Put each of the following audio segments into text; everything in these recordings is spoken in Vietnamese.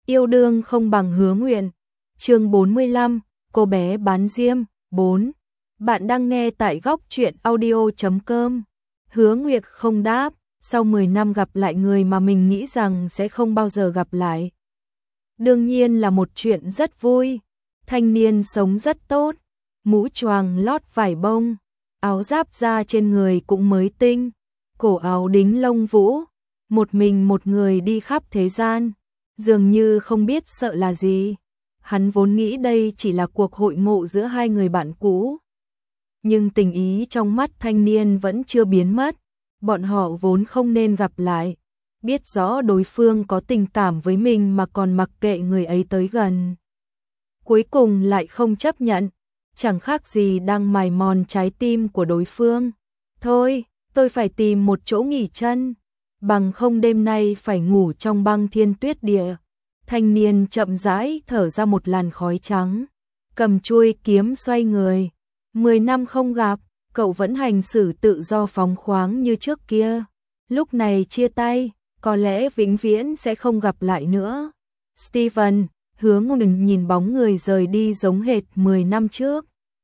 Yêu đương không bằng hứa nguyện. Chương 45, cô bé bán diêm, 4. Bạn đang nghe tại góc truyện audio.com. Hứa Nguyệt không đáp, sau 10 năm gặp lại người mà mình nghĩ rằng sẽ không bao giờ gặp lại. Đương nhiên là một chuyện rất vui. Thanh niên sống rất tốt, mũ choàng lót vải bông, áo giáp da trên người cũng mới tinh, cổ áo đính lông vũ, một mình một người đi khắp thế gian, dường như không biết sợ là gì. Hắn vốn nghĩ đây chỉ là cuộc hội ngộ giữa hai người bạn cũ. Nhưng tình ý trong mắt thanh niên vẫn chưa biến mất, bọn họ vốn không nên gặp lại. Biết rõ đối phương có tình cảm với mình mà còn mặc kệ người ấy tới gần. Cuối cùng lại không chấp nhận, chẳng khác gì đang mài mòn trái tim của đối phương. Thôi, tôi phải tìm một chỗ nghỉ chân, bằng không đêm nay phải ngủ trong băng thiên tuyết địa. Thanh niên chậm rãi thở ra một làn khói trắng, cầm chuôi kiếm xoay người. 10 năm không gặp, cậu vẫn hành xử tự do phóng khoáng như trước kia. Lúc này chia tay, có lẽ vĩnh viễn sẽ không gặp lại nữa. Steven, Hứa Ngừng nhìn bóng người rời đi giống hệt 10 năm trước.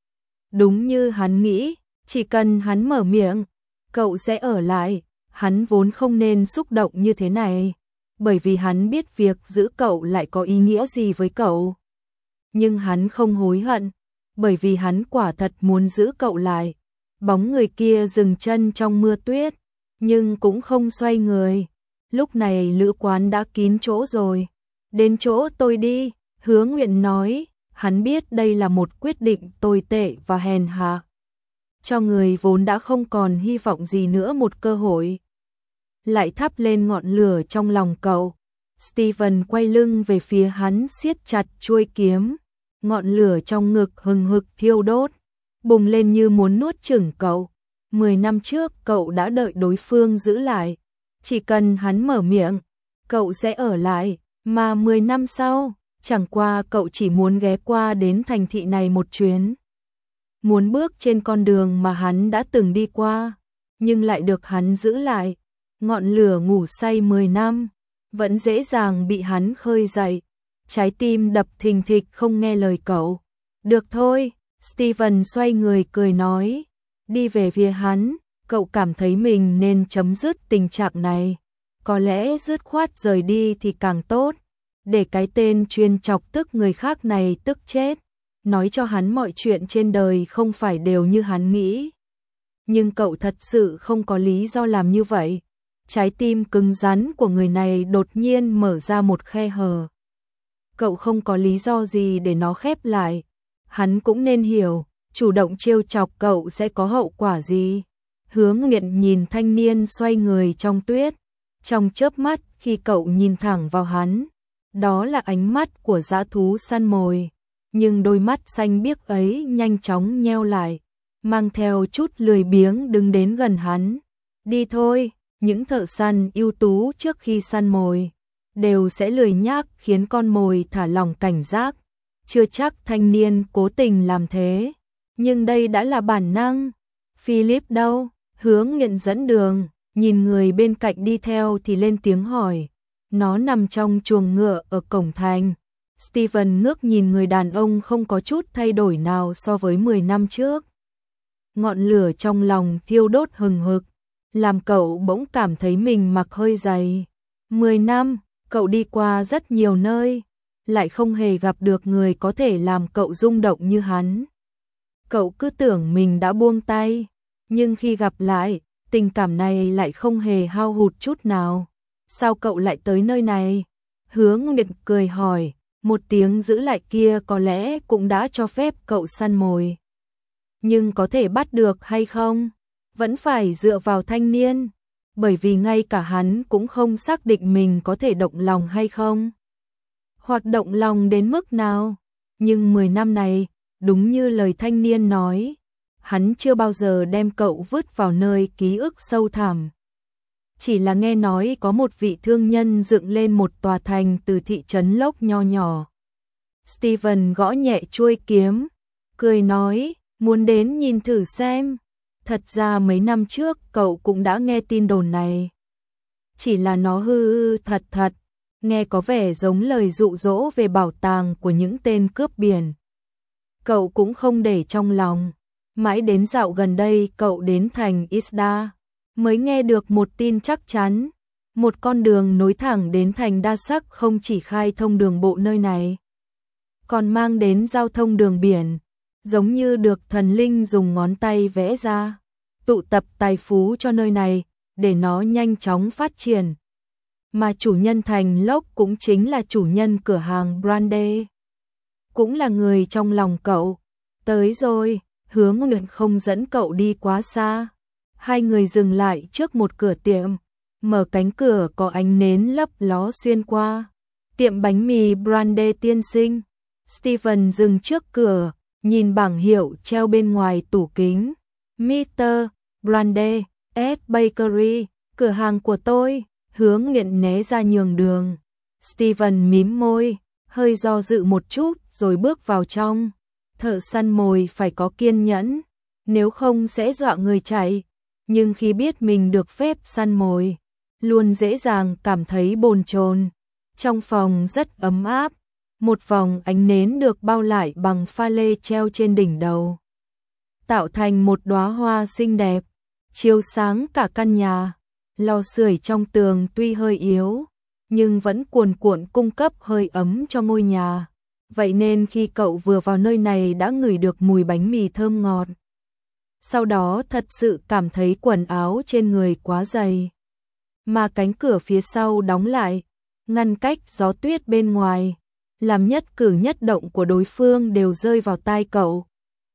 Đúng như hắn nghĩ, chỉ cần hắn mở miệng, cậu sẽ ở lại. Hắn vốn không nên xúc động như thế này, bởi vì hắn biết việc giữ cậu lại có ý nghĩa gì với cậu. Nhưng hắn không hối hận, bởi vì hắn quả thật muốn giữ cậu lại. Bóng người kia dừng chân trong mưa tuyết, nhưng cũng không xoay người. Lúc này lữ quán đã kín chỗ rồi. Đến chỗ tôi đi, Hứa Nguyện nói. Hắn biết đây là một quyết định tồi tệ và hèn hạ, cho người vốn đã không còn hy vọng gì nữa một cơ hội. Lại thắp lên ngọn lửa trong lòng cậu. Steven quay lưng về phía hắn, siết chặt chuôi kiếm. Ngọn lửa trong ngực hừng hực thiêu đốt, bùng lên như muốn nuốt chửng cậu. 10 năm trước cậu đã đợi đối phương giữ lại, chỉ cần hắn mở miệng, cậu sẽ ở lại. Mà 10 năm sau, chẳng qua cậu chỉ muốn ghé qua đến thành thị này một chuyến, muốn bước trên con đường mà hắn đã từng đi qua, nhưng lại được hắn giữ lại. Ngọn lửa ngủ say 10 năm, vẫn dễ dàng bị hắn khơi dậy. Trái tim đập thình thịch không nghe lời cậu. Được thôi, Steven xoay người cười nói. Đi về phía hắn, cậu cảm thấy mình nên chấm dứt tình trạng này. Có lẽ dứt khoát rời đi thì càng tốt, để cái tên chuyên chọc tức người khác này tức chết. Nói cho hắn mọi chuyện trên đời không phải đều như hắn nghĩ. Nhưng cậu thật sự không có lý do làm như vậy. Trái tim cứng rắn của người này đột nhiên mở ra một khe hở. Cậu không có lý do gì để nó khép lại. Hắn cũng nên hiểu, chủ động trêu chọc cậu sẽ có hậu quả gì. Hứa Nguyện nhìn thanh niên xoay người trong tuyết. Trong chớp mắt khi cậu nhìn thẳng vào hắn, đó là ánh mắt của dã thú săn mồi. Nhưng đôi mắt xanh biếc ấy nhanh chóng nheo lại, mang theo chút lười biếng đứng đến gần hắn. Đi thôi, những thợ săn ưu tú trước khi săn mồi đều sẽ lười nhác khiến con mồi thả lỏng cảnh giác. Chưa chắc thanh niên cố tình làm thế, nhưng đây đã là bản năng. Philip đâu? Hứa Nguyện dẫn đường, nhìn người bên cạnh đi theo thì lên tiếng hỏi. Nó nằm trong chuồng ngựa ở cổng thành. Steven ngước nhìn người đàn ông không có chút thay đổi nào so với 10 năm trước. Ngọn lửa trong lòng thiêu đốt hừng hực, làm cậu bỗng cảm thấy mình mặc hơi dày. 10 năm, cậu đi qua rất nhiều nơi, lại không hề gặp được người có thể làm cậu rung động như hắn. Cậu cứ tưởng mình đã buông tay, nhưng khi gặp lại, tình cảm này lại không hề hao hụt chút nào. Sao cậu lại tới nơi này? Hứa Nguyệt cười hỏi, một tiếng giữ lại kia có lẽ cũng đã cho phép cậu săn mồi. Nhưng có thể bắt được hay không? Vẫn phải dựa vào thanh niên, bởi vì ngay cả hắn cũng không xác định mình có thể động lòng hay không. Hoặc động lòng đến mức nào. Nhưng 10 năm này, đúng như lời thanh niên nói, hắn chưa bao giờ đem cậu vứt vào nơi ký ức sâu thẳm. Chỉ là nghe nói có một vị thương nhân dựng lên một tòa thành từ thị trấn lốc nho nhỏ. Steven gõ nhẹ chuôi kiếm, cười nói, muốn đến nhìn thử xem. Thật ra mấy năm trước cậu cũng đã nghe tin đồn này. Chỉ là nó hư thật thật, nghe có vẻ giống lời dụ dỗ về bảo tàng của những tên cướp biển. Cậu cũng không để trong lòng. Mãi đến dạo gần đây cậu đến thành Isda, mới nghe được một tin chắc chắn. Một con đường nối thẳng đến thành Đa Sắc không chỉ khai thông đường bộ nơi này, còn mang đến giao thông đường biển, giống như được thần linh dùng ngón tay vẽ ra, tụ tập tài phú cho nơi này, để nó nhanh chóng phát triển. Mà chủ nhân thành Lốc cũng chính là chủ nhân cửa hàng Brandy, cũng là người trong lòng cậu. Tới rồi, Hứa Nguyệt không dẫn cậu đi quá xa. Hai người dừng lại trước một cửa tiệm, mở cánh cửa có ánh nến lấp ló xuyên qua. Tiệm bánh mì Brandy tiên sinh. Steven dừng trước cửa, nhìn bảng hiệu treo bên ngoài tủ kính. Mr. Brandy, S Bakery, cửa hàng của tôi. Hứa Nguyệt né ra nhường đường. Steven mím môi, hơi do dự một chút rồi bước vào trong. Thợ săn mồi phải có kiên nhẫn, nếu không sẽ dọa người chạy. Nhưng khi biết mình được phép săn mồi, luôn dễ dàng cảm thấy bồn chồn. Trong phòng rất ấm áp, một vòng ánh nến được bao lại bằng pha lê treo trên đỉnh đầu, tạo thành một đóa hoa xinh đẹp, chiếu sáng cả căn nhà. Lò sưởi trong tường tuy hơi yếu, nhưng vẫn cuồn cuộn cung cấp hơi ấm cho ngôi nhà. Vậy nên khi cậu vừa vào nơi này đã ngửi được mùi bánh mì thơm ngọt. Sau đó thật sự cảm thấy quần áo trên người quá dày. Mà cánh cửa phía sau đóng lại, ngăn cách gió tuyết bên ngoài, làm nhất cử nhất động của đối phương đều rơi vào tai cậu.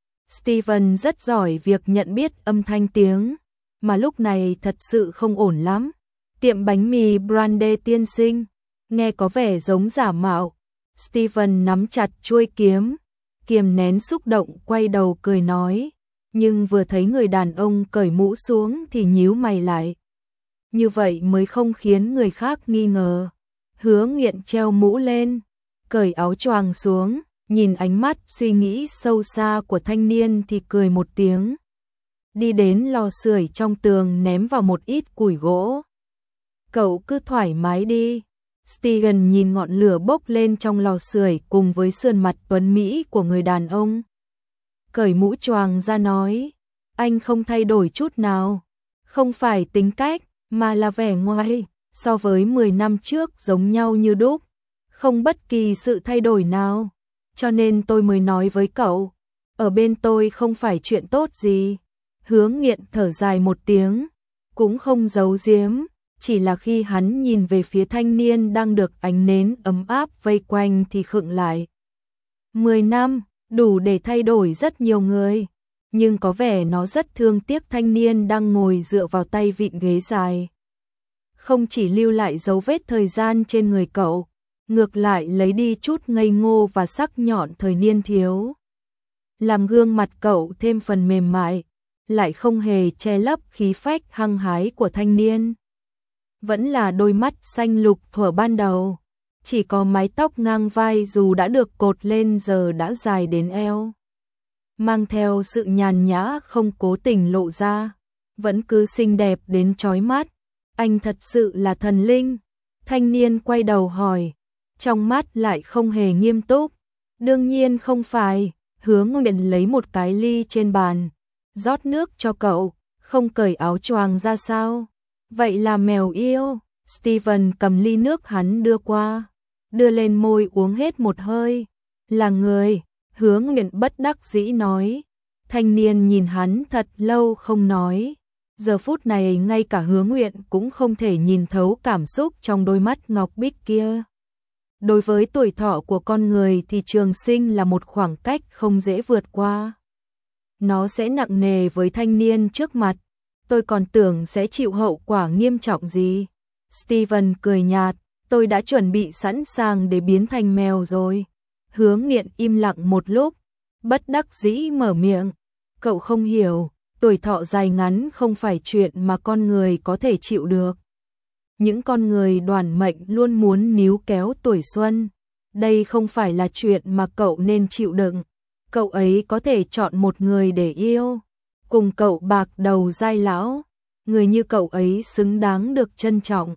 Steven rất giỏi việc nhận biết âm thanh tiếng, mà lúc này thật sự không ổn lắm. Tiệm bánh mì Brandy tiên sinh, nghe có vẻ giống giả mạo. Steven nắm chặt chuôi kiếm, kiềm nén xúc động quay đầu cười nói, nhưng vừa thấy người đàn ông cởi mũ xuống thì nhíu mày lại. Như vậy mới không khiến người khác nghi ngờ. Hứa Nghiện treo mũ lên, cởi áo choàng xuống, nhìn ánh mắt suy nghĩ sâu xa của thanh niên thì cười một tiếng. Đi đến lò sưởi trong tường ném vào một ít củi gỗ. Cậu cứ thoải mái đi. Steven nhìn ngọn lửa bốc lên trong lò sưởi cùng với sườn mặt tuấn mỹ của người đàn ông. Cởi mũ choàng ra nói, anh không thay đổi chút nào. Không phải tính cách, mà là vẻ ngoài, so với 10 năm trước giống nhau như đúc. Không bất kỳ sự thay đổi nào. Cho nên tôi mới nói với cậu, ở bên tôi không phải chuyện tốt gì. Hứa Nghiện thở dài một tiếng, cũng không giấu giếm. Chỉ là khi hắn nhìn về phía thanh niên đang được ánh nến ấm áp vây quanh thì khựng lại. 10 năm, đủ để thay đổi rất nhiều người. Nhưng có vẻ nó rất thương tiếc thanh niên đang ngồi dựa vào tay vịn ghế dài. Không chỉ lưu lại dấu vết thời gian trên người cậu, ngược lại lấy đi chút ngây ngô và sắc nhọn thời niên thiếu. Làm gương mặt cậu thêm phần mềm mại, lại không hề che lấp khí phách hăng hái của thanh niên. Vẫn là đôi mắt xanh lục thuở ban đầu, chỉ có mái tóc ngang vai dù đã được cột lên giờ đã dài đến eo. Mang theo sự nhàn nhã không cố tình lộ ra, vẫn cứ xinh đẹp đến chói mắt. Anh thật sự là thần linh. Thanh niên quay đầu hỏi, trong mắt lại không hề nghiêm túc. Đương nhiên không phải. Hứa Nguyện lấy một cái ly trên bàn, rót nước cho cậu, không cởi áo choàng ra sao? Vậy là mèo yêu. Steven cầm ly nước hắn đưa qua, đưa lên môi uống hết một hơi. Là người. Hứa Nguyện bất đắc dĩ nói. Thanh niên nhìn hắn thật lâu không nói. Giờ phút này ngay cả Hứa Nguyện cũng không thể nhìn thấu cảm xúc trong đôi mắt ngọc bích kia. Đối với tuổi thọ của con người thì trường sinh là một khoảng cách không dễ vượt qua. Nó sẽ nặng nề với thanh niên trước mặt. Tôi còn tưởng sẽ chịu hậu quả nghiêm trọng gì. Steven cười nhạt, tôi đã chuẩn bị sẵn sàng để biến thành mèo rồi. Hứa Nghiện im lặng một lúc, bất đắc dĩ mở miệng. Cậu không hiểu, tuổi thọ dài ngắn không phải chuyện mà con người có thể chịu được. Những con người đoản mệnh luôn muốn níu kéo tuổi xuân. Đây không phải là chuyện mà cậu nên chịu đựng. Cậu ấy có thể chọn một người để yêu, cùng cậu bạc đầu dai lão. Người như cậu ấy xứng đáng được trân trọng.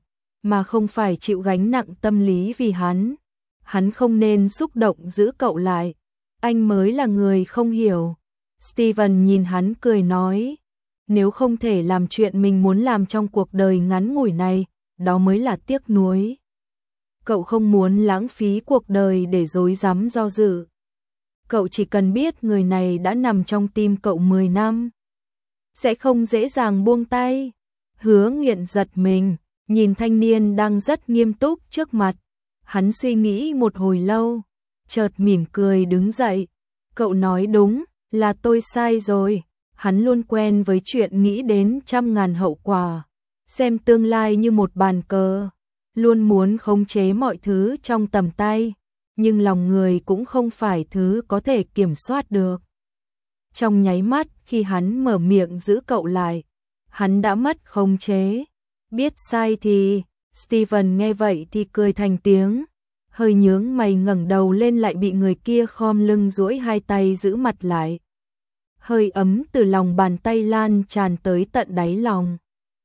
mà không phải chịu gánh nặng tâm lý vì hắn. Hắn không nên xúc động giữ cậu lại, anh mới là người không hiểu. Steven nhìn hắn cười nói, nếu không thể làm chuyện mình muốn làm trong cuộc đời ngắn ngủi này, đó mới là tiếc nuối. Cậu không muốn lãng phí cuộc đời để rối rắm do dự. Cậu chỉ cần biết người này đã nằm trong tim cậu 10 năm. Sẽ không dễ dàng buông tay. Hứa Nghiện giật mình, nhìn thanh niên đang rất nghiêm túc trước mặt. Hắn suy nghĩ một hồi lâu, chợt mỉm cười đứng dậy. Cậu nói đúng, là tôi sai rồi. Hắn luôn quen với chuyện nghĩ đến trăm ngàn hậu quả, xem tương lai như một bàn cờ, luôn muốn khống chế mọi thứ trong tầm tay, nhưng lòng người cũng không phải thứ có thể kiểm soát được. Trong nháy mắt khi hắn mở miệng giữ cậu lại, hắn đã mất khống chế. Biết sai thì, Steven nghe vậy thì cười thành tiếng, hơi nhướng mày ngẩng đầu lên lại bị người kia khom lưng duỗi hai tay giữ mặt lại. Hơi ấm từ lòng bàn tay lan tràn tới tận đáy lòng.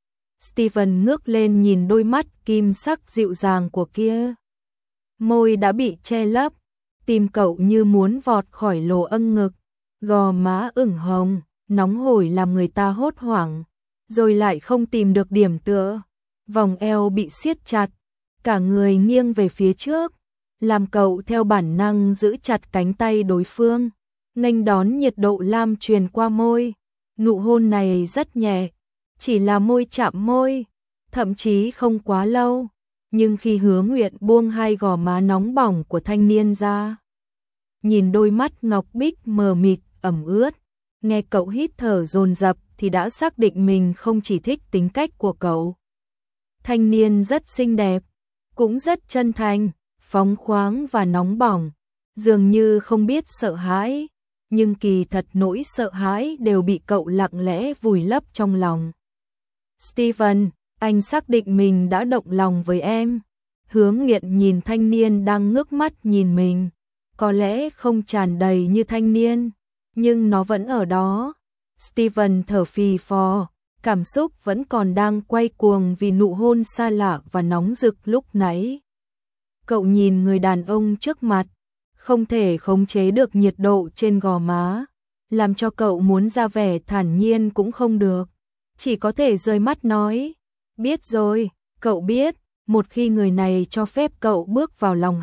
Steven ngước lên nhìn đôi mắt kim sắc dịu dàng của kia. Môi đã bị che lấp, tim cậu như muốn vọt khỏi lỗ âng ngực, gò má ửng hồng, nóng hổi làm người ta hốt hoảng, rồi lại không tìm được điểm tựa. Vòng eo bị siết chặt, cả người nghiêng về phía trước, làm cậu theo bản năng giữ chặt cánh tay đối phương, nghênh đón nhiệt độ lam truyền qua môi. Nụ hôn này rất nhẹ, chỉ là môi chạm môi, thậm chí không quá lâu, nhưng khi Hứa Nguyện buông hai gò má nóng bỏng của thanh niên ra, nhìn đôi mắt ngọc bích mờ mịt ẩm ướt, nghe cậu hít thở dồn dập thì đã xác định mình không chỉ thích tính cách của cậu. Thanh niên rất xinh đẹp, cũng rất chân thành, phóng khoáng và nóng bỏng, dường như không biết sợ hãi, nhưng kỳ thật nỗi sợ hãi đều bị cậu lặng lẽ vùi lấp trong lòng. Steven, anh xác định mình đã động lòng với em. Hứa Nghiện nhìn thanh niên đang ngước mắt nhìn mình, có lẽ không tràn đầy như thanh niên, nhưng nó vẫn ở đó. Steven thở phì phò, cảm xúc vẫn còn đang quay cuồng vì nụ hôn xa lạ và nóng rực lúc nãy. Cậu nhìn người đàn ông trước mặt, không thể khống chế được nhiệt độ trên gò má, làm cho cậu muốn ra vẻ thản nhiên cũng không được, chỉ có thể rơi mắt nói, biết rồi, cậu biết, một khi người này cho phép cậu bước vào lòng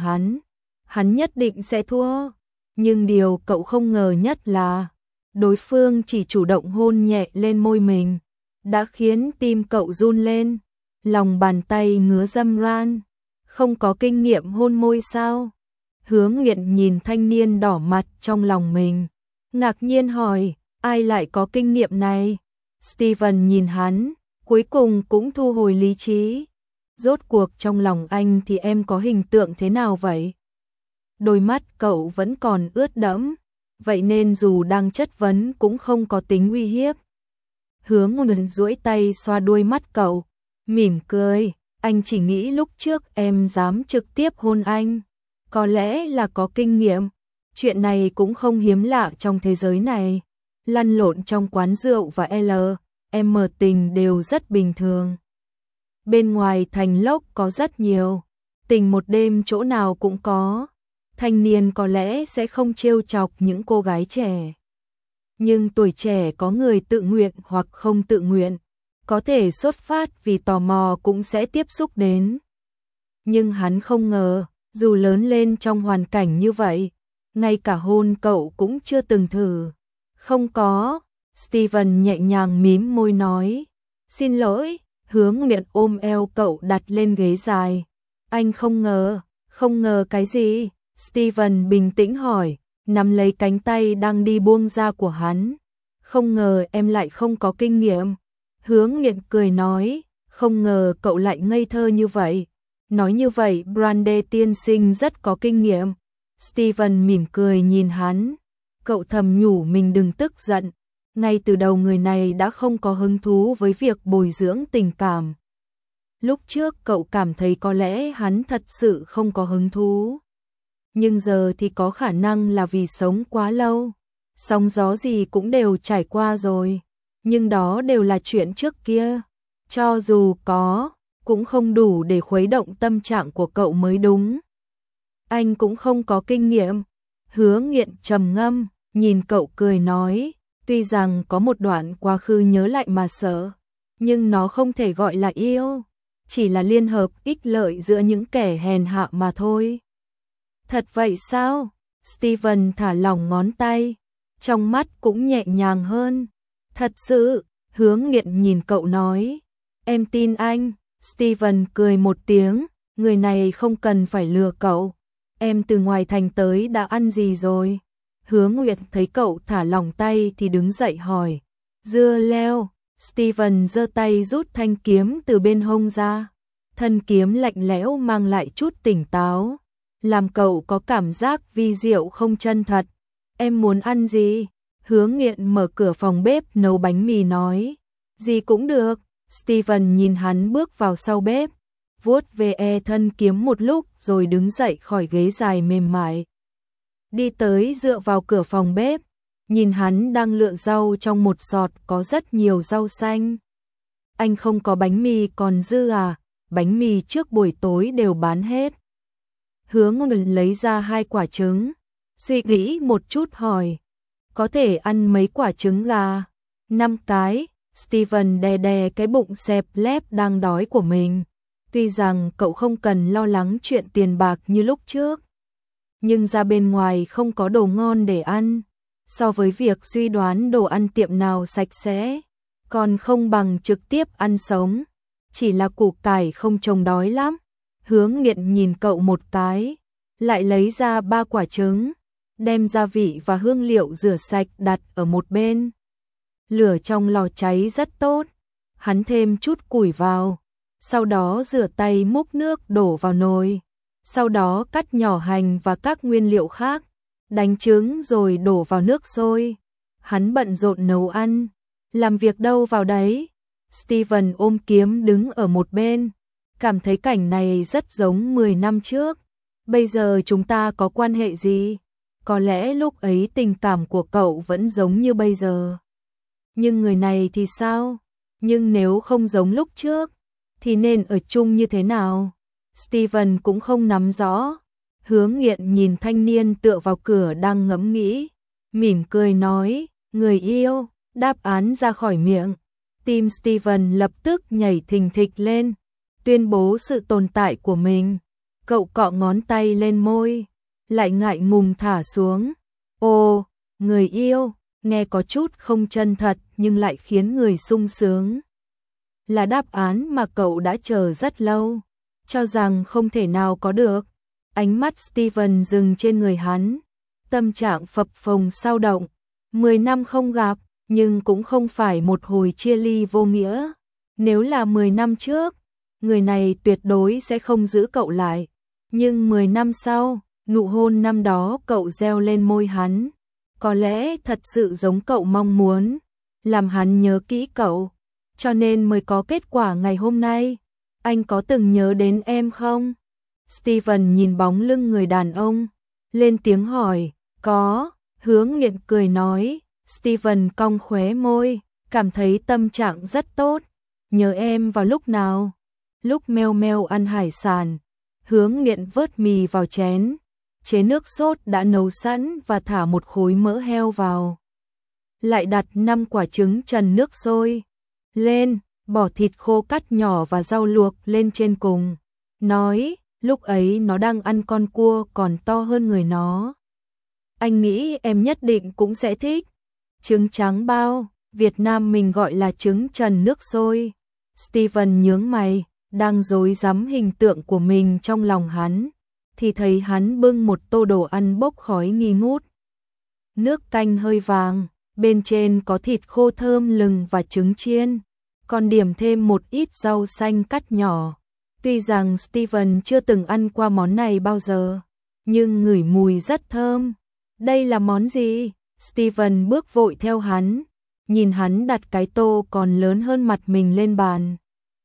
hắn nhất định sẽ thua. Nhưng điều cậu không ngờ nhất là, đối phương chỉ chủ động hôn nhẹ lên môi mình, đã khiến tim cậu run lên, lòng bàn tay ngứa râm ran. Không có kinh nghiệm hôn môi sao? Hứa Nghiện nhìn thanh niên đỏ mặt trong lòng mình, ngạc nhiên hỏi, ai lại có kinh nghiệm này? Steven nhìn hắn, cuối cùng cũng thu hồi lý trí. Rốt cuộc trong lòng anh thì em có hình tượng thế nào vậy? Đôi mắt cậu vẫn còn ướt đẫm, vậy nên dù đang chất vấn cũng không có tính uy hiếp. Hứa Ngôn duỗi tay xoa đuôi mắt cậu, mỉm cười, anh chỉ nghĩ lúc trước em dám trực tiếp hôn anh, có lẽ là có kinh nghiệm, chuyện này cũng không hiếm lạ trong thế giới này. Lăn lộn trong quán rượu và LM tình đều rất bình thường. Bên ngoài thành lốc có rất nhiều, tình một đêm chỗ nào cũng có. Thanh niên có lẽ sẽ không trêu chọc những cô gái trẻ. Nhưng tuổi trẻ có người tự nguyện hoặc không tự nguyện, có thể xuất phát vì tò mò cũng sẽ tiếp xúc đến. Nhưng hắn không ngờ, dù lớn lên trong hoàn cảnh như vậy, ngay cả hôn cậu cũng chưa từng thử. Không có, Steven nhẹ nhàng mím môi nói. Xin lỗi, Hứa Nguyện ôm eo cậu đặt lên ghế dài. Anh không ngờ cái gì? Steven bình tĩnh hỏi, nắm lấy cánh tay đang đi buông ra của hắn. Không ngờ em lại không có kinh nghiệm. Hứa Nguyện cười nói, không ngờ cậu lại ngây thơ như vậy. Nói như vậy Brande tiên sinh rất có kinh nghiệm. Steven mỉm cười nhìn hắn. Cậu thầm nhủ mình đừng tức giận. Ngay từ đầu người này đã không có hứng thú với việc bồi dưỡng tình cảm. Lúc trước cậu cảm thấy có lẽ hắn thật sự không có hứng thú. Nhưng giờ thì có khả năng là vì sống quá lâu. Sóng gió gì cũng đều trải qua rồi. Nhưng đó đều là chuyện trước kia. Cho dù có, cũng không đủ để khuấy động tâm trạng của cậu mới đúng. Anh cũng không có kinh nghiệm. Hứa Nghiện trầm ngâm, nhìn cậu cười nói, tuy rằng có một đoạn quá khứ nhớ lại mà sợ, nhưng nó không thể gọi là yêu, chỉ là liên hợp ích lợi giữa những kẻ hèn hạ mà thôi. Thật vậy sao? Steven thả lỏng ngón tay, trong mắt cũng nhẹ nhàng hơn. Thật sự, Hứa Nghiện nhìn cậu nói, em tin anh. Steven cười một tiếng, người này không cần phải lừa cậu. Em từ ngoài thành tới đã ăn gì rồi? Hứa Nguyệt thấy cậu thả lỏng tay thì đứng dậy hỏi. Dưa leo. Steven giơ tay rút thanh kiếm từ bên hông ra. Thân kiếm lạnh lẽo mang lại chút tỉnh táo, làm cậu có cảm giác vi diệu không chân thật. Em muốn ăn gì? Hứa Nghiện mở cửa phòng bếp nấu bánh mì nói. Gì cũng được. Steven nhìn hắn bước vào sau bếp, vuốt ve thân kiếm một lúc rồi đứng dậy khỏi ghế dài mềm mại. Đi tới dựa vào cửa phòng bếp, nhìn hắn đang lựa rau trong một sọt có rất nhiều rau xanh. Anh không có bánh mì còn dư à? Bánh mì trước buổi tối đều bán hết. Hứa Ngôn lấy ra 2 quả trứng, suy nghĩ một chút hỏi. Có thể ăn mấy quả trứng gà? 5 cái. Steven đè đè cái bụng xẹp lép đang đói của mình. Tuy rằng cậu không cần lo lắng chuyện tiền bạc như lúc trước, nhưng ra bên ngoài không có đồ ngon để ăn. So với việc suy đoán đồ ăn tiệm nào sạch sẽ, còn không bằng trực tiếp ăn sống. Chỉ là củ cải không trông đói lắm. Hứa Nghiện nhìn cậu một cái, lại lấy ra 3 quả trứng, đem gia vị và hương liệu rửa sạch đặt ở một bên. Lửa trong lò cháy rất tốt. Hắn thêm chút củi vào, sau đó rửa tay múc nước đổ vào nồi, sau đó cắt nhỏ hành và các nguyên liệu khác, đánh trứng rồi đổ vào nước sôi. Hắn bận rộn nấu ăn, làm việc đâu vào đấy. Steven ôm kiếm đứng ở một bên, cảm thấy cảnh này rất giống 10 năm trước. Bây giờ chúng ta có quan hệ gì? Có lẽ lúc ấy tình cảm của cậu vẫn giống như bây giờ. Nhưng người này thì sao? Nhưng nếu không giống lúc trước, thì nên ở chung như thế nào? Steven cũng không nắm rõ. Hứa Nghiện nhìn thanh niên tựa vào cửa đang ngẫm nghĩ, mỉm cười nói, người yêu. Đáp án ra khỏi miệng, tim Steven lập tức nhảy thình thịch lên, tuyên bố sự tồn tại của mình. Cậu cọ ngón tay lên môi, lại ngại ngùng thả xuống. Ồ, người yêu, nghe có chút không chân thật nhưng lại khiến người sung sướng. Là đáp án mà cậu đã chờ rất lâu, cho rằng không thể nào có được. Ánh mắt Steven dừng trên người hắn, tâm trạng phập phồng sao động. 10 năm không gặp, nhưng cũng không phải một hồi chia ly vô nghĩa. Nếu là 10 năm trước, người này tuyệt đối sẽ không giữ cậu lại. Nhưng 10 năm sau, nụ hôn năm đó cậu gieo lên môi hắn, có lẽ thật sự giống cậu mong muốn, làm hắn nhớ kỹ cậu, cho nên mới có kết quả ngày hôm nay. Anh có từng nhớ đến em không? Steven nhìn bóng lưng người đàn ông, lên tiếng hỏi. Có. Hứa Nghiện cười nói. Steven cong khóe môi, cảm thấy tâm trạng rất tốt. Nhớ em vào lúc nào? Lúc meo meo ăn hải sản. Hứa Nghiện vớt mì vào chén, chế nước sốt đã nấu sẵn và thả một khối mỡ heo vào. Lại đặt 5 quả trứng trần nước sôi lên, bỏ thịt khô cắt nhỏ và rau luộc lên trên cùng. Nói, lúc ấy nó đang ăn con cua còn to hơn người nó. Anh nghĩ em nhất định cũng sẽ thích. Trứng trắng bao, Việt Nam mình gọi là trứng trần nước sôi. Steven nhướng mày, đang rối rắm hình tượng của mình trong lòng hắn, thì thấy hắn bưng một tô đồ ăn bốc khói nghi ngút. Nước canh hơi vàng, bên trên có thịt khô thơm lừng và trứng chiên, còn điểm thêm một ít rau xanh cắt nhỏ. Tuy rằng Steven chưa từng ăn qua món này bao giờ, nhưng ngửi mùi rất thơm. Đây là món gì? Steven bước vội theo hắn, nhìn hắn đặt cái tô còn lớn hơn mặt mình lên bàn.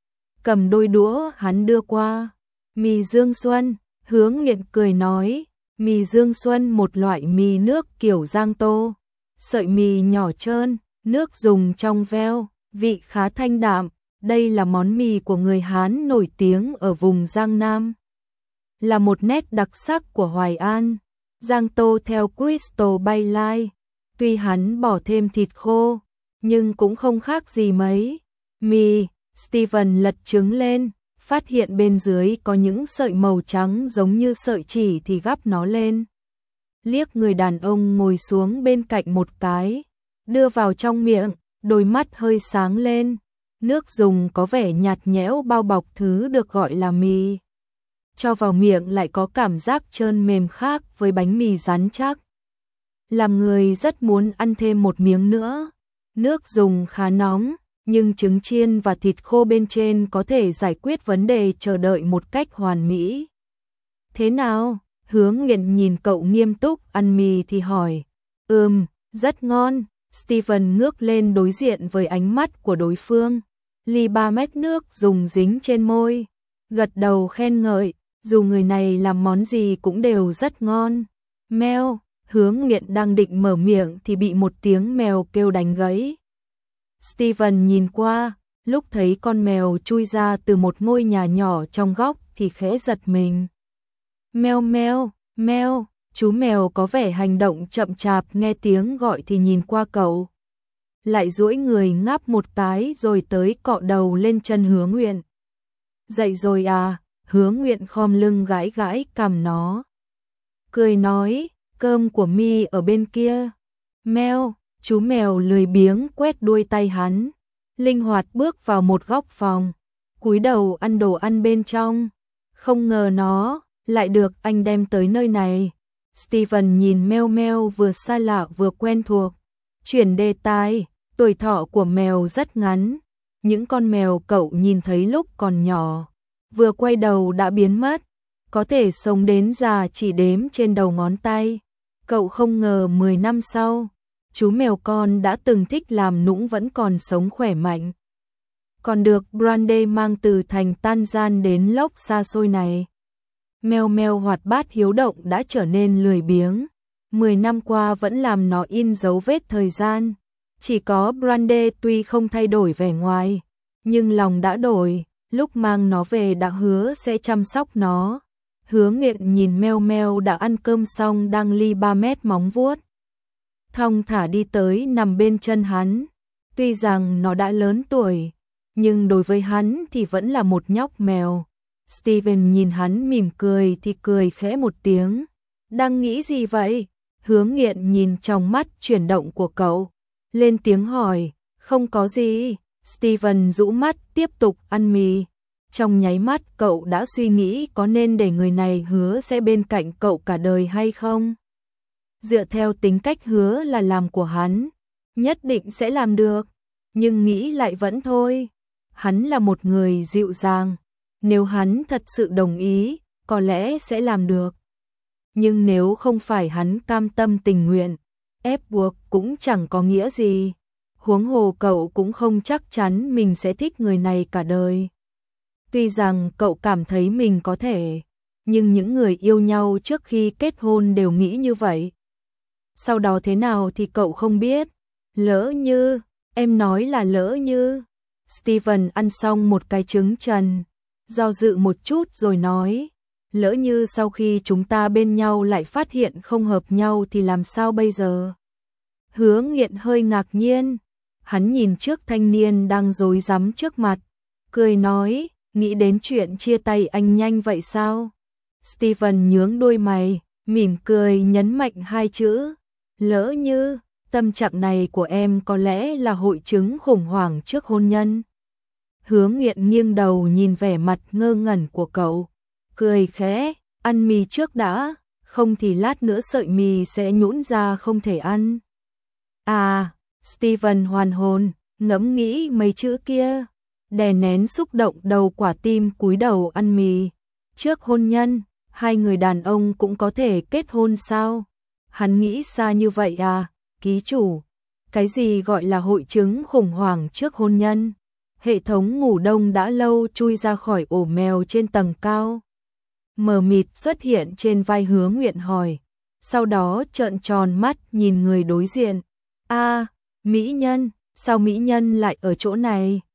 Cầm đôi đũa hắn đưa qua. Mì Dương Xuân. Hứa Nghiện cười nói. Mì Dương Xuân một loại mì nước kiểu Giang Tô. Sợi mì nhỏ trơn, nước dùng trong veo, vị khá thanh đạm, Đây là món mì của người Hán nổi tiếng ở vùng Giang Nam. Là một nét đặc sắc của Hoài An. Giang Tô theo Crystal Bay Line. Tuy hắn bỏ thêm thịt khô, nhưng cũng không khác gì mấy. Mì, Steven lật trứng lên, phát hiện bên dưới có những sợi màu trắng giống như sợi chỉ thì gắp nó lên. Liếc người đàn ông ngồi xuống bên cạnh một cái, đưa vào trong miệng, đôi mắt hơi sáng lên. Nước dùng có vẻ nhạt nhẽo bao bọc thứ được gọi là mì. Cho vào miệng lại có cảm giác trơn mềm khác với bánh mì rắn chắc. Làm người rất muốn ăn thêm một miếng nữa. Nước dùng khá nóng, nhưng trứng chiên và thịt khô bên trên có thể giải quyết vấn đề chờ đợi một cách hoàn mỹ. Thế nào? Hứa Nguyện nhìn cậu nghiêm túc ăn mì thì hỏi. Rất ngon. Steven ngước lên đối diện với ánh mắt của đối phương. Ly 3 mét nước dùng dính trên môi. Gật đầu khen ngợi, dù người này làm món gì cũng đều rất ngon. Mèo, Hứa Nguyện đang định mở miệng thì bị một tiếng mèo kêu đánh gãy. Steven nhìn qua, lúc thấy con mèo chui ra từ một ngôi nhà nhỏ trong góc thì khẽ giật mình. Mèo mèo, mèo, chú mèo có vẻ hành động chậm chạp, nghe tiếng gọi thì nhìn qua cậu. Lại duỗi người ngáp một cái rồi tới cọ đầu lên chân Hứa Nguyện. Dậy rồi à? Hứa Nguyện khom lưng gãi gãi cằm nó. Cười nói, cơm của mi ở bên kia. Mèo, chú mèo lười biếng quét đuôi tay hắn. Linh hoạt bước vào một góc phòng, cúi đầu ăn đồ ăn bên trong. Không ngờ nó lại được anh đem tới nơi này. Steven nhìn mèo mèo vừa xa lạ vừa quen thuộc. Chuyển đề tài, tuổi thọ của mèo rất ngắn. Những con mèo cậu nhìn thấy lúc còn nhỏ, vừa quay đầu đã biến mất. Có thể sống đến già chỉ đếm trên đầu ngón tay. Cậu không ngờ 10 năm sau, chú mèo con đã từng thích làm nũng vẫn còn sống khỏe mạnh. Còn được Brandy mang từ thành Tanzan đến lốc xa xôi này. Mèo mèo hoạt bát hiếu động đã trở nên lười biếng. 10 năm qua vẫn làm nó in dấu vết thời gian. Chỉ có Brandy tuy không thay đổi vẻ ngoài, nhưng lòng đã đổi. Lúc mang nó về đã hứa sẽ chăm sóc nó. Hứa Nguyện nhìn mèo mèo đã ăn cơm xong đang ly 3 mét móng vuốt. Thong thả đi tới nằm bên chân hắn. Tuy rằng nó đã lớn tuổi, nhưng đối với hắn thì vẫn là một nhóc mèo. Steven nhìn hắn mỉm cười thì cười khẽ một tiếng. Đang nghĩ gì vậy? Hứa Nguyện nhìn trong mắt chuyển động của cậu, lên tiếng hỏi. Không có gì. Steven rũ mắt tiếp tục ăn mì. Trong nháy mắt cậu đã suy nghĩ có nên để người này hứa sẽ bên cạnh cậu cả đời hay không. Dựa theo tính cách hứa là làm của hắn, nhất định sẽ làm được. Nhưng nghĩ lại vẫn thôi. Hắn là một người dịu dàng. Nếu hắn thật sự đồng ý, có lẽ sẽ làm được. Nhưng nếu không phải hắn cam tâm tình nguyện, ép buộc cũng chẳng có nghĩa gì. Huống hồ cậu cũng không chắc chắn mình sẽ thích người này cả đời. Tuy rằng cậu cảm thấy mình có thể, nhưng những người yêu nhau trước khi kết hôn đều nghĩ như vậy. Sau đó thế nào thì cậu không biết. Lỡ như, em nói là lỡ như. Steven ăn xong một cái trứng trần, do dự một chút rồi nói. Lỡ như sau khi chúng ta bên nhau lại phát hiện không hợp nhau thì làm sao bây giờ? Hứa Nguyện hơi ngạc nhiên. Hắn nhìn trước thanh niên đang rối rắm trước mặt, cười nói, nghĩ đến chuyện chia tay anh nhanh vậy sao? Steven nhướng đôi mày, mỉm cười nhấn mạnh hai chữ. Lỡ như, tâm trạng này của em có lẽ là hội chứng khủng hoảng trước hôn nhân. Hứa Nguyện nghiêng đầu nhìn vẻ mặt ngơ ngẩn của cậu, cười khẽ, ăn mì trước đã, không thì lát nữa sợi mì sẽ nhũn ra không thể ăn. À, Steven hoàn hồn, ngẫm nghĩ mấy chữ kia, đè nén xúc động đầu quả tim cúi đầu ăn mì. Trước hôn nhân, hai người đàn ông cũng có thể kết hôn sao? Hắn nghĩ xa như vậy à, ký chủ? Cái gì gọi là hội chứng khủng hoảng trước hôn nhân? Hệ thống ngủ đông đã lâu chui ra khỏi ổ mèo trên tầng cao. Mờ mịt xuất hiện trên vai Hứa Nguyện hỏi. Sau đó trợn tròn mắt nhìn người đối diện. À, mỹ nhân, sao mỹ nhân lại ở chỗ này?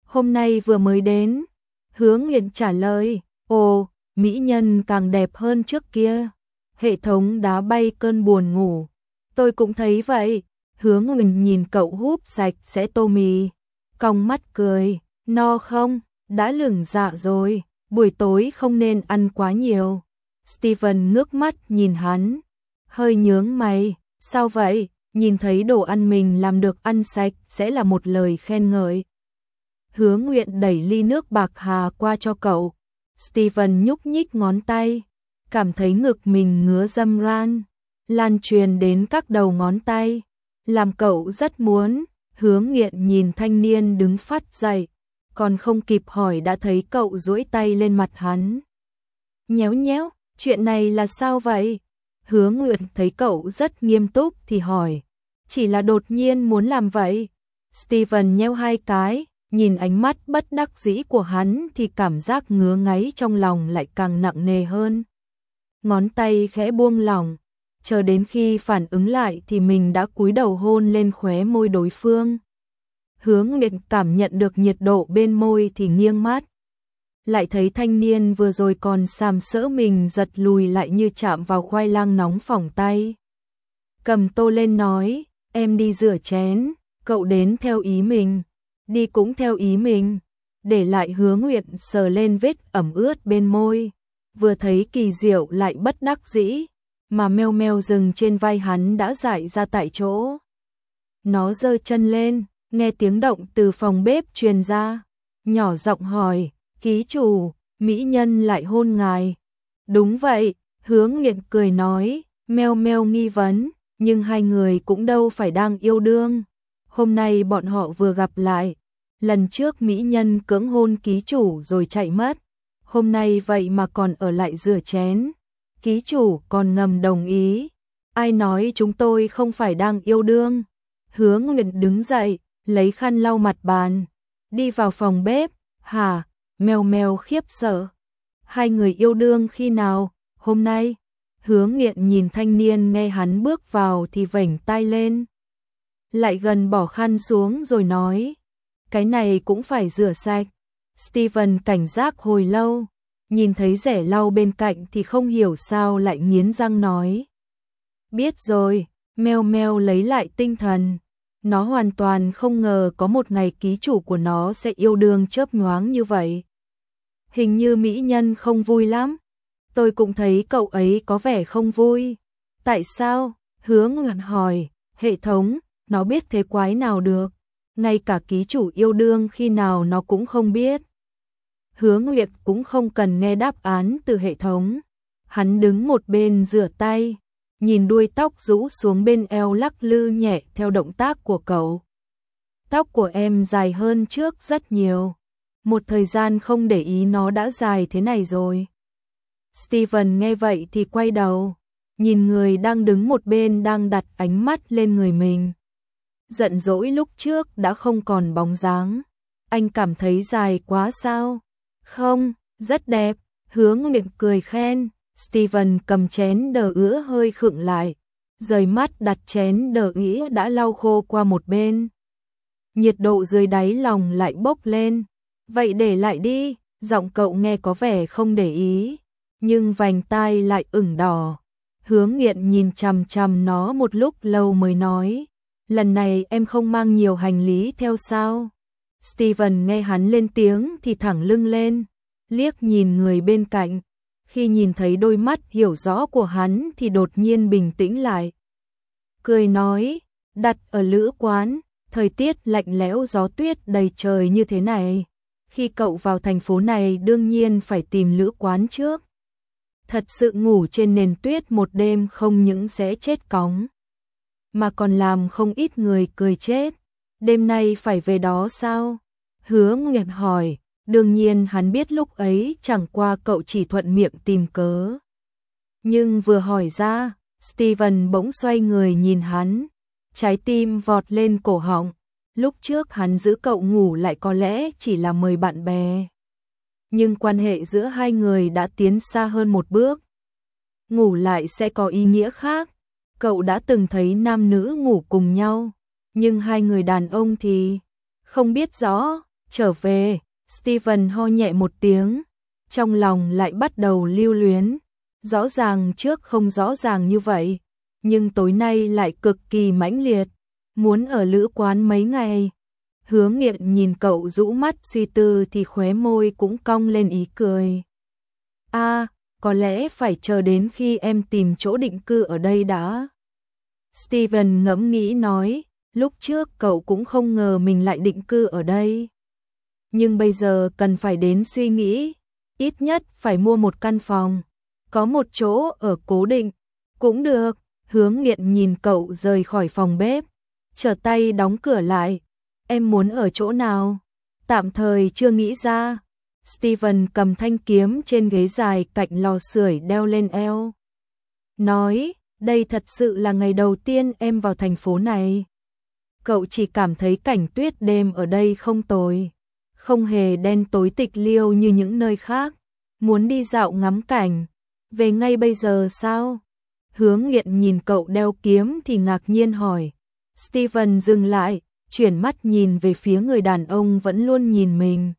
Hôm nay vừa mới đến. Hứa Nguyệt trả lời, ồ, mỹ nhân càng đẹp hơn trước kia. Hệ thống đá bay cơn buồn ngủ. Tôi cũng thấy vậy. Hứa Nguyệt nhìn cậu húp sạch sẽ tô mì. Cong mắt cười, no không? Đã lửng dạ rồi, buổi tối không nên ăn quá nhiều. Steven ngước mắt nhìn hắn, hơi nhướng mày, sao vậy? Nhìn thấy đồ ăn mình làm được ăn sạch sẽ là một lời khen ngợi. Hứa Nguyện đẩy ly nước bạc hà qua cho cậu. Steven nhúc nhích ngón tay, cảm thấy ngực mình ngứa râm ran, lan truyền đến các đầu ngón tay, làm cậu rất muốn. Hứa Nguyện nhìn thanh niên đứng phát dậy, còn không kịp hỏi đã thấy cậu duỗi tay lên mặt hắn. Nhéo nhéo, chuyện này là sao vậy? Hứa Nguyện thấy cậu rất nghiêm túc thì hỏi, chỉ là đột nhiên muốn làm vậy. Steven nhéo hai cái, nhìn ánh mắt bất đắc dĩ của hắn thì cảm giác ngứa ngáy trong lòng lại càng nặng nề hơn. Ngón tay khẽ buông lỏng, chờ đến khi phản ứng lại thì mình đã cúi đầu hôn lên khóe môi đối phương. Hứa Nguyệt cảm nhận được nhiệt độ bên môi thì nghiêng mắt. Lại thấy thanh niên vừa rồi còn sàm sỡ mình giật lùi lại như chạm vào khoai lang nóng phỏng tay. Cầm tô lên nói, em đi rửa chén, cậu đến theo ý mình, đi cũng theo ý mình. Để lại Hứa Nguyệt sờ lên vết ẩm ướt bên môi, vừa thấy kỳ diệu lại bất đắc dĩ, mà meo meo rừng trên vai hắn đã dại ra tại chỗ. Nó giơ chân lên, nghe tiếng động từ phòng bếp truyền ra, nhỏ giọng hỏi, ký chủ, mỹ nhân lại hôn ngài. Đúng vậy, Hứa Nguyệt cười nói, meo meo nghi vấn, nhưng hai người cũng đâu phải đang yêu đương. Hôm nay bọn họ vừa gặp lại, lần trước mỹ nhân cưỡng hôn ký chủ rồi chạy mất. Hôm nay vậy mà còn ở lại rửa chén. Ký chủ còn ngầm đồng ý. Ai nói chúng tôi không phải đang yêu đương? Hứa Nguyệt đứng dậy, lấy khăn lau mặt bàn, đi vào phòng bếp. Hả? Mèo mèo khiếp sợ. Hai người yêu đương khi nào? Hôm nay? Hứa Nghiện nhìn thanh niên nghe hắn bước vào thì vểnh tai lên. Lại gần bỏ khăn xuống rồi nói, cái này cũng phải rửa sạch. Steven cảnh giác hồi lâu, nhìn thấy rẻ lau bên cạnh thì không hiểu sao lại nghiến răng nói. Biết rồi, meo meo lấy lại tinh thần. Nó hoàn toàn không ngờ có một ngày ký chủ của nó sẽ yêu đương chớp nhoáng như vậy. Hình như mỹ nhân không vui lắm. Tôi cũng thấy cậu ấy có vẻ không vui. Tại sao? Hứa Nguyệt hỏi. Hệ thống, nó biết thế quái nào được. Ngay cả ký chủ yêu đương khi nào nó cũng không biết. Hứa Nguyệt cũng không cần nghe đáp án từ hệ thống. Hắn đứng một bên rửa tay, nhìn đuôi tóc rũ xuống bên eo lắc lư nhẹ theo động tác của cậu. Tóc của em dài hơn trước rất nhiều. Một thời gian không để ý nó đã dài thế này rồi. Steven nghe vậy thì quay đầu, nhìn người đang đứng một bên đang đặt ánh mắt lên người mình. Giận dỗi lúc trước đã không còn bóng dáng. Anh cảm thấy dài quá sao? Không, rất đẹp. Hứa Nguyệt cười khen. Steven cầm chén đờ ứa hơi khựng lại, rời mắt đặt chén đờ ứa đã lau khô qua một bên. Nhiệt độ dưới đáy lòng lại bốc lên. Vậy để lại đi. Giọng cậu nghe có vẻ không để ý, nhưng vành tai lại ửng đỏ. Hứa Nghiện nhìn chằm chằm nó một lúc lâu mới nói, lần này em không mang nhiều hành lý theo sao? Steven nghe hắn lên tiếng thì thẳng lưng lên, liếc nhìn người bên cạnh. Khi nhìn thấy đôi mắt hiểu rõ của hắn thì đột nhiên bình tĩnh lại. Cười nói, đặt ở lữ quán, thời tiết lạnh lẽo gió tuyết đầy trời như thế này. Khi cậu vào thành phố này đương nhiên phải tìm lữ quán trước. Thật sự ngủ trên nền tuyết một đêm không những sẽ chết cóng, mà còn làm không ít người cười chết. Đêm nay phải về đó sao? Hứa Nguyệt hỏi. Đương nhiên hắn biết lúc ấy chẳng qua cậu chỉ thuận miệng tìm cớ. Nhưng vừa hỏi ra, Steven bỗng xoay người nhìn hắn, trái tim vọt lên cổ họng. Lúc trước hắn giữ cậu ngủ lại có lẽ chỉ là mời bạn bè. Nhưng quan hệ giữa hai người đã tiến xa hơn một bước. Ngủ lại sẽ có ý nghĩa khác. Cậu đã từng thấy nam nữ ngủ cùng nhau, nhưng hai người đàn ông thì không biết rõ. Trở về, Steven ho nhẹ một tiếng, trong lòng lại bắt đầu lưu luyến. Rõ ràng trước không rõ ràng như vậy, nhưng tối nay lại cực kỳ mãnh liệt, muốn ở lữ quán mấy ngày. Hứa Nghiện nhìn cậu rũ mắt suy tư thì khóe môi cũng cong lên ý cười. Có lẽ phải chờ đến khi em tìm chỗ định cư ở đây đã. Steven ngẫm nghĩ nói, lúc trước cậu cũng không ngờ mình lại định cư ở đây. Nhưng bây giờ cần phải đến suy nghĩ, ít nhất phải mua một căn phòng, có một chỗ ở cố định, cũng được. Hứa Nghiện nhìn cậu rời khỏi phòng bếp, trở tay đóng cửa lại. Em muốn ở chỗ nào? Tạm thời chưa nghĩ ra. Steven cầm thanh kiếm trên ghế dài cạnh lò sưởi đeo lên eo. Nói, đây thật sự là ngày đầu tiên em vào thành phố này. Cậu chỉ cảm thấy cảnh tuyết đêm ở đây không tồi, không hề đen tối tịch liêu như những nơi khác. Muốn đi dạo ngắm cảnh, về ngay bây giờ sao? Hứa Nghiện nhìn cậu đeo kiếm thì ngạc nhiên hỏi. Steven dừng lại, chuyển mắt nhìn về phía người đàn ông vẫn luôn nhìn mình.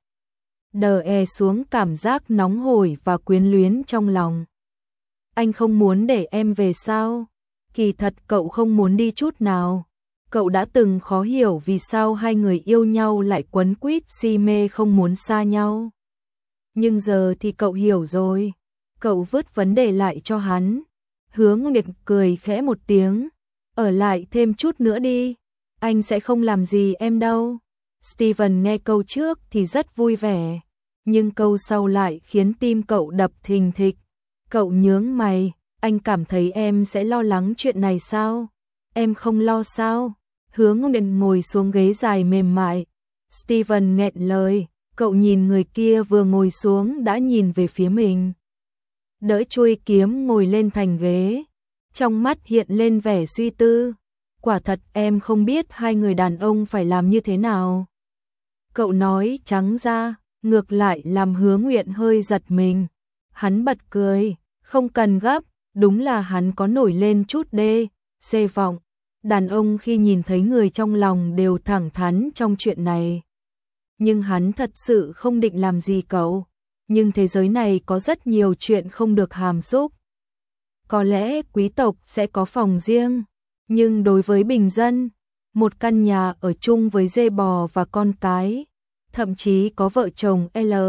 Đè xuống cảm giác nóng hổi và quyến luyến trong lòng. Anh không muốn để em về sao? Kỳ thật cậu không muốn đi chút nào. Cậu đã từng khó hiểu vì sao hai người yêu nhau lại quấn quýt si mê không muốn xa nhau. Nhưng giờ thì cậu hiểu rồi. Cậu vứt vấn đề lại cho hắn. Hứa Nghiện cười khẽ một tiếng. Ở lại thêm chút nữa đi. Anh sẽ không làm gì em đâu. Steven nghe câu trước thì rất vui vẻ, nhưng câu sau lại khiến tim cậu đập thình thịch. Cậu nhướng mày, anh cảm thấy em sẽ lo lắng chuyện này sao? Em không lo sao? Hứa Nghiện ngồi xuống ghế dài mềm mại. Steven nghẹn lời, cậu nhìn người kia vừa ngồi xuống đã nhìn về phía mình. Đỡ chuôi kiếm ngồi lên thành ghế, trong mắt hiện lên vẻ suy tư. Quả thật em không biết hai người đàn ông phải làm như thế nào. Cậu nói trắng ra, ngược lại làm Hứa Nghiện hơi giật mình. Hắn bật cười, không cần gấp, đúng là hắn có nổi lên chút xê vọng. Đàn ông khi nhìn thấy người trong lòng đều thẳng thắn trong chuyện này. Nhưng hắn thật sự không định làm gì cậu. Nhưng thế giới này có rất nhiều chuyện không được hàm xúc. Có lẽ quý tộc sẽ có phòng riêng, nhưng đối với bình dân, một căn nhà ở chung với dê bò và con cái, thậm chí có vợ chồng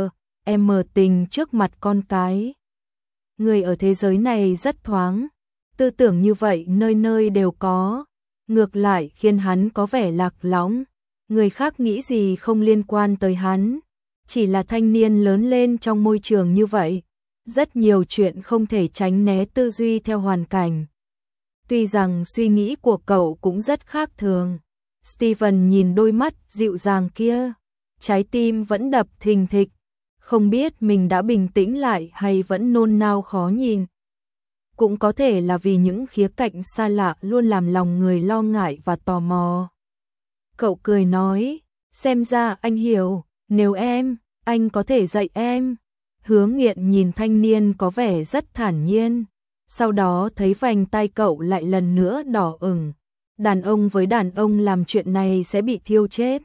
M tình trước mặt con cái. Người ở thế giới này rất thoáng, tư tưởng như vậy nơi nơi đều có, ngược lại khiến hắn có vẻ lạc lõng. Người khác nghĩ gì không liên quan tới hắn, chỉ là thanh niên lớn lên trong môi trường như vậy, rất nhiều chuyện không thể tránh né tư duy theo hoàn cảnh. Tuy rằng suy nghĩ của cậu cũng rất khác thường. Steven nhìn đôi mắt dịu dàng kia, trái tim vẫn đập thình thịch, không biết mình đã bình tĩnh lại hay vẫn nôn nao khó nhìn. Cũng có thể là vì những khía cạnh xa lạ luôn làm lòng người lo ngại và tò mò. Cậu cười nói, xem ra anh hiểu, nếu anh có thể dạy em. Hứa Nghiện nhìn thanh niên có vẻ rất thản nhiên, sau đó thấy vành tai cậu lại lần nữa đỏ ửng. Đàn ông với đàn ông làm chuyện này sẽ bị thiêu chết.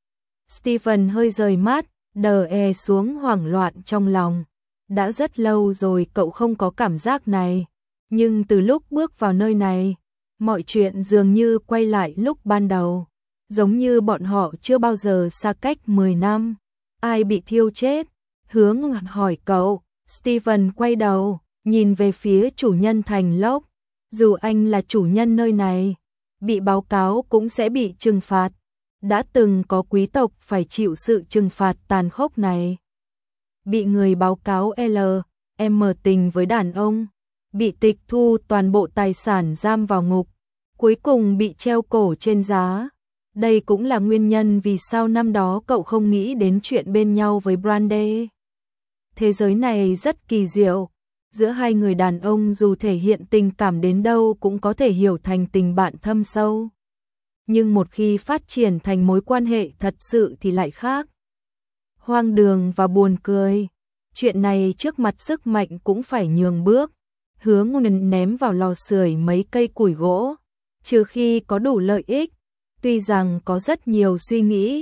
Steven hơi rời mắt, đè xuống hoảng loạn trong lòng. Đã rất lâu rồi cậu không có cảm giác này, nhưng từ lúc bước vào nơi này, mọi chuyện dường như quay lại lúc ban đầu, giống như bọn họ chưa bao giờ xa cách 10 năm. Ai bị thiêu chết? Hứa Nghiện hỏi cậu. Steven quay đầu, nhìn về phía chủ nhân thành lốc. Dù anh là chủ nhân nơi này, bị báo cáo cũng sẽ bị trừng phạt. Đã từng có quý tộc phải chịu sự trừng phạt tàn khốc này. Bị người báo cáo M tình với đàn ông, bị tịch thu toàn bộ tài sản giam vào ngục, cuối cùng bị treo cổ trên giá. Đây cũng là nguyên nhân vì sao năm đó cậu không nghĩ đến chuyện bên nhau với Brandy. Thế giới này rất kỳ diệu, giữa hai người đàn ông dù thể hiện tình cảm đến đâu cũng có thể hiểu thành tình bạn thâm sâu. Nhưng một khi phát triển thành mối quan hệ thật sự thì lại khác. Hoang đường và buồn cười, chuyện này trước mặt sức mạnh cũng phải nhường bước. Hứa Nghiện ném vào lò sưởi mấy cây củi gỗ, trừ khi có đủ lợi ích. Tuy rằng có rất nhiều suy nghĩ,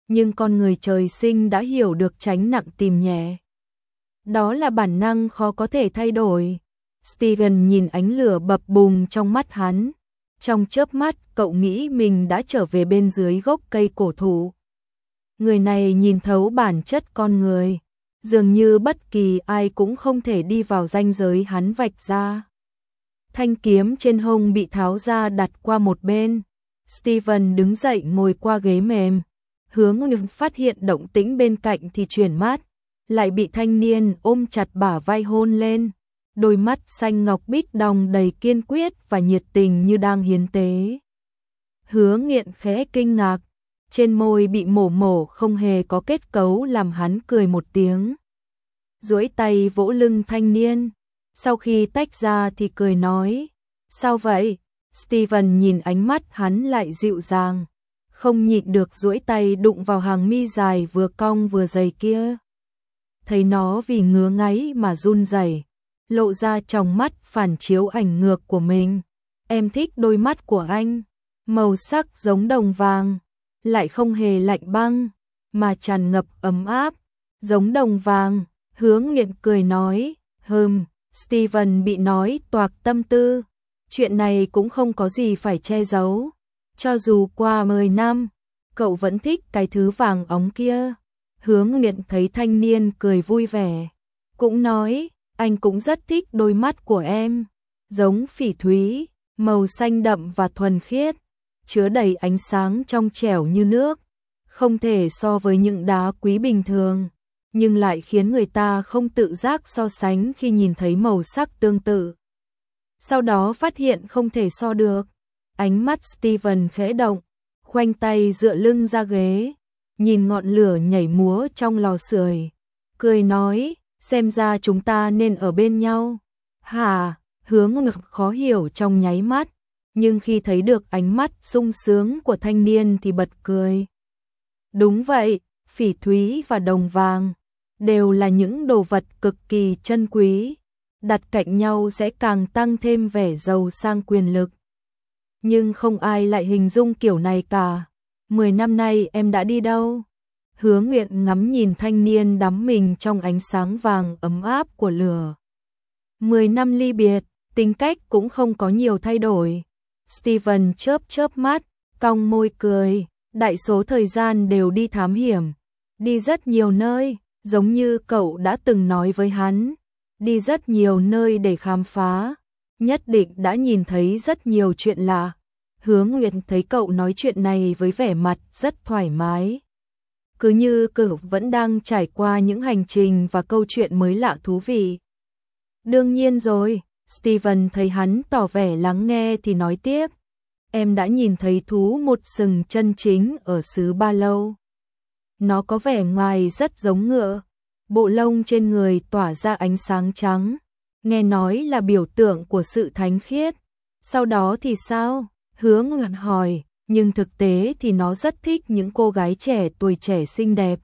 nhưng con người trời sinh đã hiểu được tránh nặng tìm nhẹ. Đó là bản năng khó có thể thay đổi. Steven nhìn ánh lửa bập bùng trong mắt hắn. Trong chớp mắt, cậu nghĩ mình đã trở về bên dưới gốc cây cổ thụ. Người này nhìn thấu bản chất con người, dường như bất kỳ ai cũng không thể đi vào ranh giới hắn vạch ra. Thanh kiếm trên hông bị tháo ra đặt qua một bên. Steven đứng dậy ngồi qua ghế mềm. Hướng Ngưng phát hiện động tĩnh bên cạnh thì chuyển mắt, lại bị thanh niên ôm chặt bả vai hôn lên. Đôi mắt xanh ngọc bích đong đầy kiên quyết và nhiệt tình như đang hiến tế. Hứa Nghiện khẽ kinh ngạc, trên môi bị mổ không hề có kết cấu làm hắn cười một tiếng. Duỗi tay vỗ lưng thanh niên, sau khi tách ra thì cười nói, sao vậy? Steven nhìn ánh mắt hắn lại dịu dàng, không nhịn được duỗi tay đụng vào hàng mi dài vừa cong vừa dày kia. Thấy nó vì ngứa ngáy mà run rẩy, lộ ra trong mắt phản chiếu ảnh ngược của mình. Em thích đôi mắt của anh, màu sắc giống đồng vàng, lại không hề lạnh băng, mà tràn ngập ấm áp, giống đồng vàng. Hứa Nghiện cười nói, Steven bị nói toạc tâm tư. Chuyện này cũng không có gì phải che giấu. Cho dù qua 10 năm, cậu vẫn thích cái thứ vàng óng kia. Hứa Nghiện thấy thanh niên cười vui vẻ, cũng nói, anh cũng rất thích đôi mắt của em, giống phỉ thúy, màu xanh đậm và thuần khiết, chứa đầy ánh sáng trong trẻo như nước, không thể so với những đá quý bình thường, nhưng lại khiến người ta không tự giác so sánh khi nhìn thấy màu sắc tương tự. Sau đó phát hiện không thể so được. Ánh mắt Steven khẽ động, khoanh tay dựa lưng ra ghế, nhìn ngọn lửa nhảy múa trong lò sưởi, cười nói, xem ra chúng ta nên ở bên nhau. Hả? Hứa Ngưng khó hiểu trong nháy mắt, nhưng khi thấy được ánh mắt sung sướng của thanh niên thì bật cười. Đúng vậy, phỉ thúy và đồng vàng đều là những đồ vật cực kỳ chân quý, đặt cạnh nhau sẽ càng tăng thêm vẻ giàu sang quyền lực. Nhưng không ai lại hình dung kiểu này cả. 10 năm nay em đã đi đâu? Hứa Nguyện ngắm nhìn thanh niên đắm mình trong ánh sáng vàng ấm áp của lửa. 10 năm ly biệt, tính cách cũng không có nhiều thay đổi. Steven chớp mắt, cong môi cười, đại số thời gian đều đi thám hiểm, đi rất nhiều nơi, giống như cậu đã từng nói với hắn, đi rất nhiều nơi để khám phá, nhất định đã nhìn thấy rất nhiều chuyện lạ. Hứa Nguyệt thấy cậu nói chuyện này với vẻ mặt rất thoải mái, cứ như cậu vẫn đang trải qua những hành trình và câu chuyện mới lạ thú vị. Đương nhiên rồi, Steven thấy hắn tỏ vẻ lắng nghe thì nói tiếp, em đã nhìn thấy thú một sừng chân chính ở xứ Ba Lâu. Nó có vẻ ngoài rất giống ngựa, bộ lông trên người tỏa ra ánh sáng trắng, nghe nói là biểu tượng của sự thánh khiết. Sau đó thì sao? Hứa Ngạn hỏi, nhưng thực tế thì nó rất thích những cô gái trẻ tuổi trẻ xinh đẹp.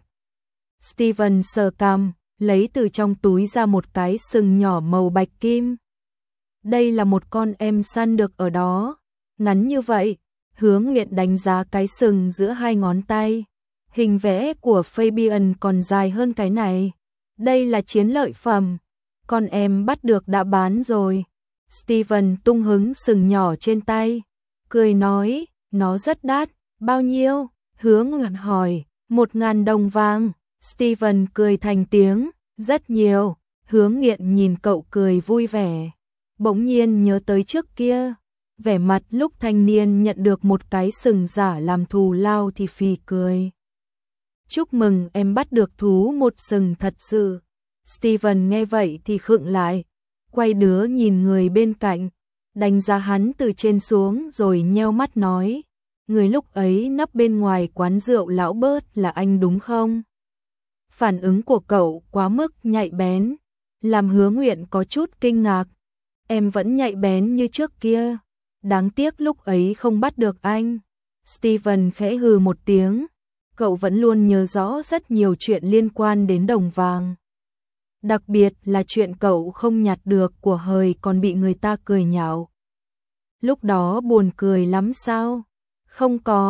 Steven sờ cằm, lấy từ trong túi ra một cái sừng nhỏ màu bạch kim. Đây là một con em săn được ở đó, ngắn như vậy. Hứa Nguyện đánh giá cái sừng giữa hai ngón tay. Hình vẽ của Fabian còn dài hơn cái này. Đây là chiến lợi phẩm. Con em bắt được đã bán rồi. Steven tung hứng sừng nhỏ trên tay, cười nói, nó rất đắt. Bao nhiêu? Hứa Ngạn hỏi. 1.000 đồng vàng. Steven cười thành tiếng, rất nhiều. Hứa Nghiện nhìn cậu cười vui vẻ, bỗng nhiên nhớ tới trước kia, vẻ mặt lúc thanh niên nhận được một cái sừng giả làm thù lao thì phì cười. Chúc mừng em bắt được thú một sừng thật sự. Steven nghe vậy thì khựng lại, quay đứa nhìn người bên cạnh, đánh giá hắn từ trên xuống rồi nheo mắt nói, người lúc ấy nấp bên ngoài quán rượu lão Bớt là anh đúng không? Phản ứng của cậu quá mức nhạy bén, làm Hứa Nguyện có chút kinh ngạc. Em vẫn nhạy bén như trước kia, đáng tiếc lúc ấy không bắt được anh. Steven khẽ hừ một tiếng, cậu vẫn luôn nhớ rõ rất nhiều chuyện liên quan đến đồng vàng. Đặc biệt là chuyện cậu không nhặt được của hời còn bị người ta cười nhạo. Lúc đó buồn cười lắm sao? Không có,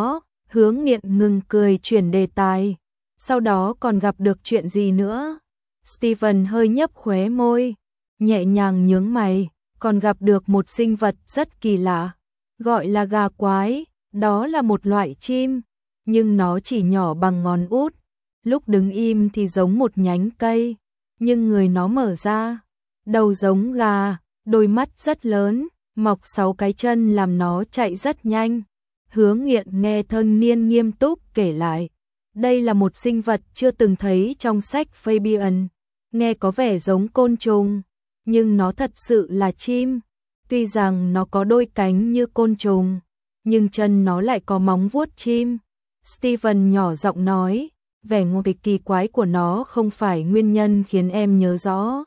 Hứa Nghiện ngừng cười chuyển đề tài. Sau đó còn gặp được chuyện gì nữa? Steven hơi nhấp khóe môi, nhẹ nhàng nhướng mày, còn gặp được một sinh vật rất kỳ lạ, gọi là gà quái, đó là một loại chim, nhưng nó chỉ nhỏ bằng ngón út, lúc đứng im thì giống một nhánh cây, nhưng người nó mở ra, đầu giống gà, đôi mắt rất lớn, mọc 6 cái chân làm nó chạy rất nhanh. Hứa Nghiện nghe thanh niên nghiêm túc kể lại, đây là một sinh vật chưa từng thấy trong sách Fabian, nghe có vẻ giống côn trùng, nhưng nó thật sự là chim. Tuy rằng nó có đôi cánh như côn trùng, nhưng chân nó lại có móng vuốt chim. Steven nhỏ giọng nói, vẻ ngoài kỳ quái của nó không phải nguyên nhân khiến em nhớ rõ,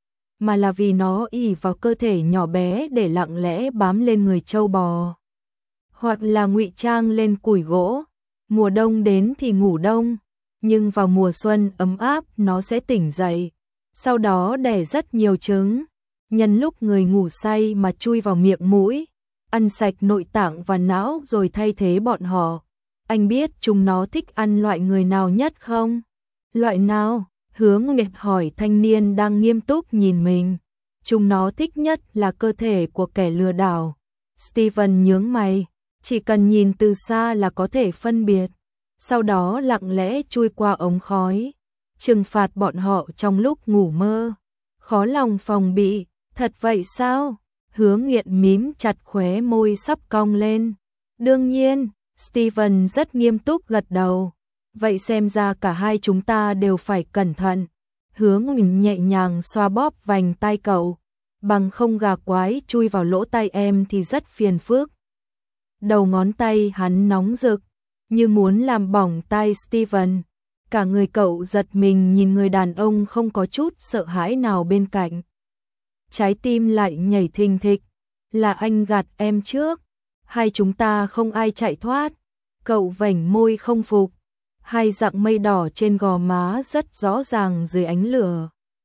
mà là vì nó ỷ vào cơ thể nhỏ bé để lặng lẽ bám lên người trâu bò, hoặc là ngụy trang lên củi gỗ. Mùa đông đến thì ngủ đông, nhưng vào mùa xuân ấm áp nó sẽ tỉnh dậy, sau đó đẻ rất nhiều trứng, nhân lúc người ngủ say mà chui vào miệng mũi, ăn sạch nội tạng và não rồi thay thế bọn họ. Anh biết chúng nó thích ăn loại người nào nhất không? Loại nào? Hứa Nguyệt hỏi thanh niên đang nghiêm túc nhìn mình. Chúng nó thích nhất là cơ thể của kẻ lừa đảo. Steven nhướng mày, chỉ cần nhìn từ xa là có thể phân biệt, sau đó lặng lẽ chui qua ống khói, trừng phạt bọn họ trong lúc ngủ mơ. Khó lòng phòng bị, thật vậy sao? Hứa Nghiện mím chặt khóe môi sắp cong lên. Đương nhiên, Steven rất nghiêm túc gật đầu. Vậy xem ra cả hai chúng ta đều phải cẩn thận. Hứa Nguyện nhẹ nhàng xoa bóp vành tai cậu, bằng không gà quái chui vào lỗ tai em thì rất phiền phức. Đầu ngón tay hắn nóng rực, như muốn làm bỏng tai Steven. Cả người cậu giật mình nhìn người đàn ông không có chút sợ hãi nào bên cạnh. Trái tim lại nhảy thình thịch, là anh gạt em trước, hai chúng ta không ai chạy thoát. Cậu vểnh môi không phục, hai dặng mây đỏ trên gò má rất rõ ràng dưới ánh lửa.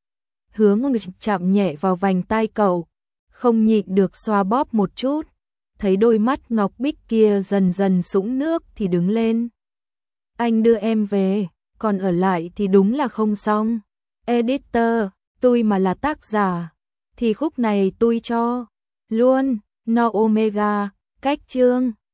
Hứa Nguyệt chạm nhẹ vào vành tai cậu, không nhịn được xoa bóp một chút, thấy đôi mắt ngọc bích kia dần dần sũng nước thì đứng lên. Anh đưa em về, còn ở lại thì đúng là không xong. Editor, tôi mà là tác giả, thì khúc này tôi cho luôn, no omega, cách chương.